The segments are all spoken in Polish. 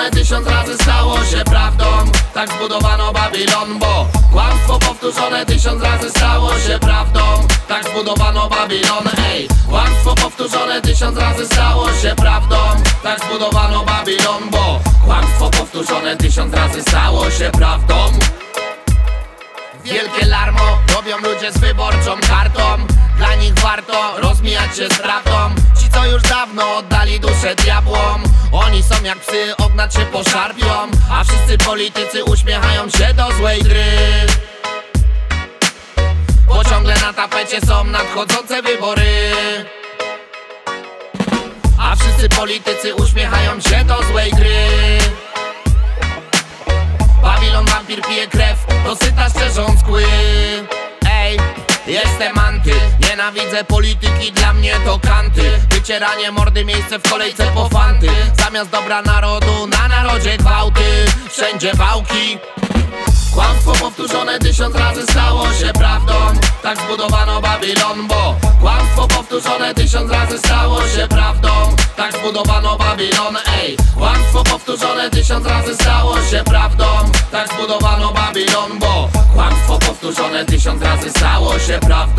powtórzone 1000 razy stało się prawdą. Tak zbudowano Babilon, bo kłamstwo powtórzone 1000 razy stało się prawdą. Tak zbudowano Babilon, ej. Kłamstwo powtórzone 1000 razy stało się prawdą. Tak zbudowano Babilon, bo kłamstwo powtórzone 1000 razy stało się prawdą. Wielkie larmo robią ludzie z wyborczą kartą. Dla nich warto rozmijać się z prawdą. Ci, co już dawno oddali duszę diabłom, oni są jak psy, ognać się poszarpią. A wszyscy politycy uśmiechają się do złej gry, bo ciągle na tapecie są nadchodzące wybory. A wszyscy politycy uśmiechają się do złej gry. Babilon wampir pije krew, dosyta szczerzą skły. Ej, jestem anty, nienawidzę polityki, dla mnie to kanty. Wycieranie mordy, miejsce w kolejce po fanty. Zamiast dobra narodu, na narodzie gwałty. Wszędzie wałki. Kłamstwo powtórzone 1000 razy stało się prawdą. Tak zbudowano Babilon, bo kłamstwo powtórzone 1000 razy stało się prawdą. Tak zbudowano Babilon, ej. Kłamstwo powtórzone 1000 razy stało się prawdą. Tak zbudowano Babilon, bo kłamstwo powtórzone 1000 razy stało się prawdą.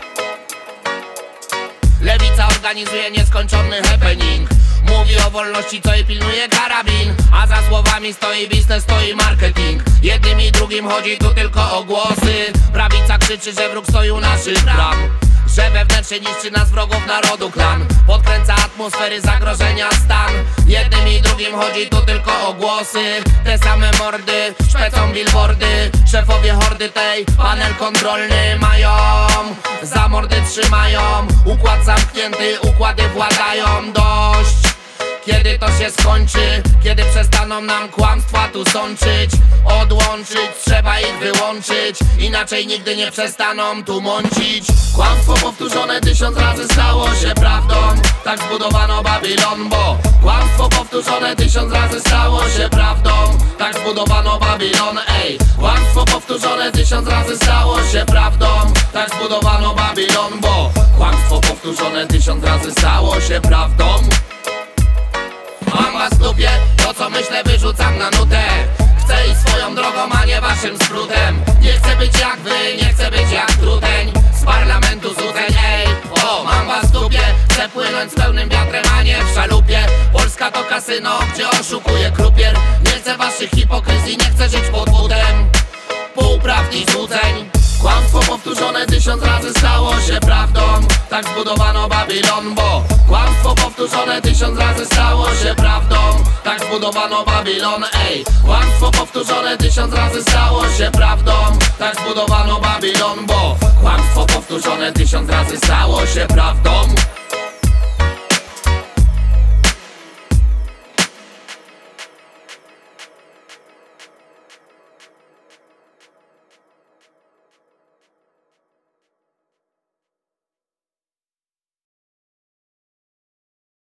Lewica organizuje nieskończony happening. Mówi o wolności, co jej pilnuje karabin. A za słowami stoi biznes, stoi marketing. Jednym i drugim chodzi tu tylko o głosy. Prawica krzyczy, że wróg stoi u naszych bram, że wewnętrznie niszczy nas wrogów narodu klan. Podkręca atmosfery zagrożenia stan. Jednym i drugim chodzi tu tylko o głosy. Te same mordy szpecą billboardy. Szefowie hordy tej panel kontrolny mają. Za mordy trzymają. Układ zamknięty, układy władają. Dość. Kiedy to się skończy? Kiedy przestaną nam kłamstwa tu sączyć? Odłączyć, trzeba ich wyłączyć. Inaczej nigdy nie przestaną tu mącić. Kłamstwo powtórzone 1000 razy stało się prawdą. Tak zbudowano Babilon, bo kłamstwo powtórzone 1000 razy stało się prawdą. Tak zbudowano Babilon, ej. Kłamstwo powtórzone 1000 razy stało się prawdą. Tak zbudowano Babilon, bo kłamstwo powtórzone 1000 razy stało się prawdą. Mam was w dupie, to co myślę wyrzucam na nutę. Chcę iść swoją drogą, a nie waszym skrótem. Nie chcę być jak wy, nie chcę być jak truteń z parlamentu złudzeń, ej. O, mam was w dupie, chcę płynąć z pełnym wiatrem, a nie w szalupie. Polska to kasyno, gdzie oszukuje krupier. Nie chcę waszych hipokryzji, nie chcę żyć pod butem półprawd i złudzeń. Kłamstwo powtórzone 1000 razy stało się prawdą. Tak zbudowano Babilon, bo kłamstwo powtórzone 1000 razy stało się prawdą. Tak zbudowano Babilon, ej. Kłamstwo powtórzone 1000 razy stało się prawdą. Tak zbudowano Babilon, bo kłamstwo powtórzone 1000 razy stało się prawdą.